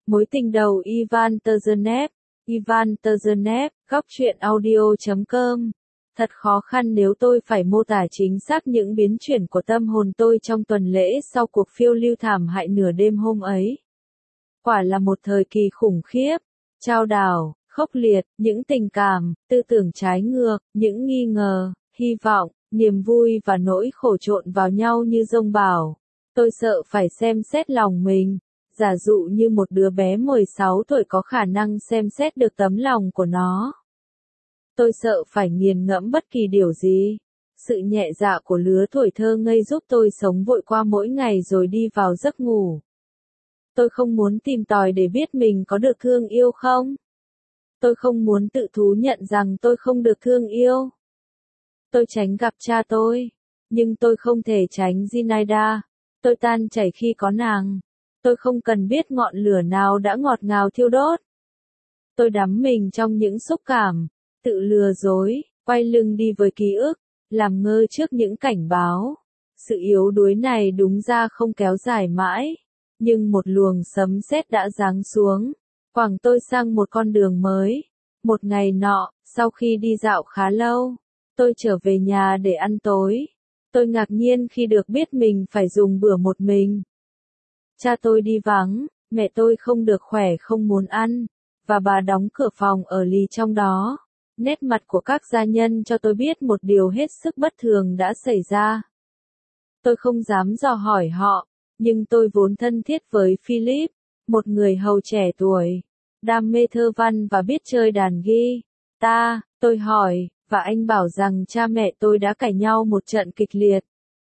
Mối tình đầu Ivan Turgenev. Ivan Turgenev, góc truyện audio.com. Thật khó khăn nếu tôi phải mô tả chính xác những biến chuyển của tâm hồn tôi trong tuần lễ sau cuộc phiêu lưu thảm hại nửa đêm hôm ấy. Quả là một thời kỳ khủng khiếp, chao đảo, khốc liệt, những tình cảm, tư tưởng trái ngược, những nghi ngờ, hy vọng, niềm vui và nỗi khổ trộn vào nhau như dông bão. Tôi sợ phải xem xét lòng mình, giả dụ như một đứa bé 16 tuổi có khả năng xem xét được tấm lòng của nó. Tôi sợ phải nghiền ngẫm bất kỳ điều gì. Sự nhẹ dạ của lứa tuổi thơ ngây giúp tôi sống vội qua mỗi ngày rồi đi vào giấc ngủ. Tôi không muốn tìm tòi để biết mình có được thương yêu không. Tôi không muốn tự thú nhận rằng tôi không được thương yêu. Tôi tránh gặp cha tôi, nhưng tôi không thể tránh Zinaida. Tôi tan chảy khi có nàng. Tôi không cần biết ngọn lửa nào đã ngọt ngào thiêu đốt. Tôi đắm mình trong những xúc cảm, tự lừa dối, quay lưng đi với ký ức, làm ngơ trước những cảnh báo. Sự yếu đuối này đúng ra không kéo dài mãi, nhưng một luồng sấm sét đã giáng xuống, quẳng tôi sang một con đường mới. Một ngày nọ, sau khi đi dạo khá lâu, tôi trở về nhà để ăn tối. Tôi ngạc nhiên khi được biết mình phải dùng bữa một mình. Cha tôi đi vắng, mẹ tôi không được khỏe không muốn ăn, và bà đóng cửa phòng ở lì trong đó. Nét mặt của các gia nhân cho tôi biết một điều hết sức bất thường đã xảy ra. Tôi không dám dò hỏi họ, nhưng tôi vốn thân thiết với Philip, một người hầu trẻ tuổi, đam mê thơ văn và biết chơi đàn guitar. Tôi hỏi, và anh bảo rằng cha mẹ tôi đã cãi nhau một trận kịch liệt.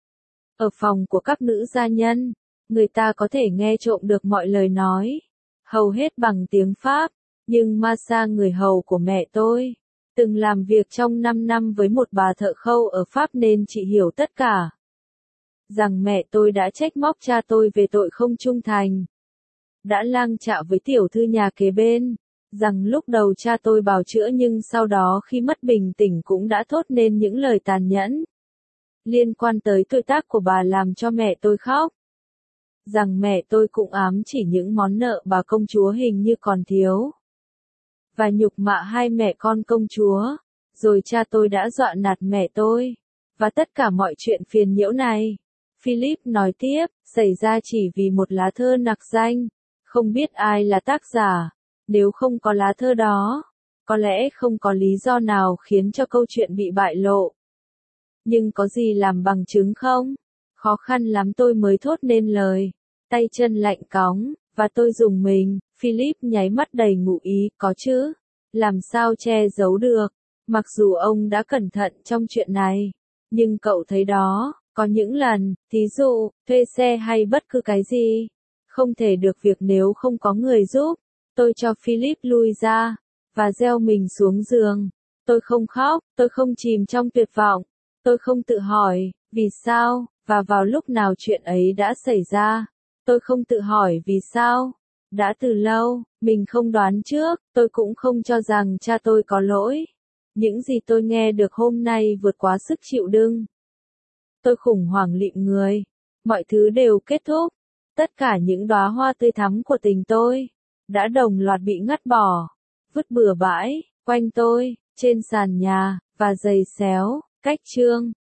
Ở phòng của các nữ gia nhân, người ta có thể nghe trộm được mọi lời nói, hầu hết bằng tiếng Pháp, nhưng Masha, người hầu của mẹ tôi, từng làm việc trong 5 năm với một bà thợ khâu ở Pháp nên chị hiểu tất cả. Rằng mẹ tôi đã trách móc cha tôi về tội không trung thành. Đã lang chạo với tiểu thư nhà kế bên, rằng lúc đầu cha tôi bào chữa nhưng sau đó khi mất bình tĩnh cũng đã thốt nên những lời tàn nhẫn. Liên quan tới tuổi tác của bà làm cho mẹ tôi khóc. Rằng mẹ tôi cũng ám chỉ những món nợ bà công chúa hình như còn thiếu. Và nhục mạ hai mẹ con công chúa. Rồi cha tôi đã dọa nạt mẹ tôi. Và tất cả mọi chuyện phiền nhiễu này, Philip nói tiếp, xảy ra chỉ vì một lá thơ nặc danh. Không biết ai là tác giả. Nếu không có lá thơ đó, có lẽ không có lý do nào khiến cho câu chuyện bị bại lộ. Nhưng có gì làm bằng chứng không? Khó khăn lắm tôi mới thốt nên lời. Tay chân lạnh cóng, và tôi rùng mình. Philip nháy mắt đầy ngụ ý, có chứ. Làm sao che giấu được. Mặc dù ông đã cẩn thận trong chuyện này. Nhưng cậu thấy đó, có những lần, thí dụ, thuê xe hay bất cứ cái gì. Không thể được việc nếu không có người giúp. Tôi cho Philip lui ra, và gieo mình xuống giường. Tôi không khóc, tôi không chìm trong tuyệt vọng. Tôi không tự hỏi, vì sao, và vào lúc nào chuyện ấy đã xảy ra. Tôi không tự hỏi vì sao. Đã từ lâu, mình không đoán trước, tôi cũng không cho rằng cha tôi có lỗi. Những gì tôi nghe được hôm nay vượt quá sức chịu đựng. Tôi khủng hoảng lịm người. Mọi thứ đều kết thúc. Tất cả những đóa hoa tươi thắm của tình tôi đã đồng loạt bị ngắt bỏ, vứt bừa bãi, quanh tôi, trên sàn nhà, và giày xéo, cách chương.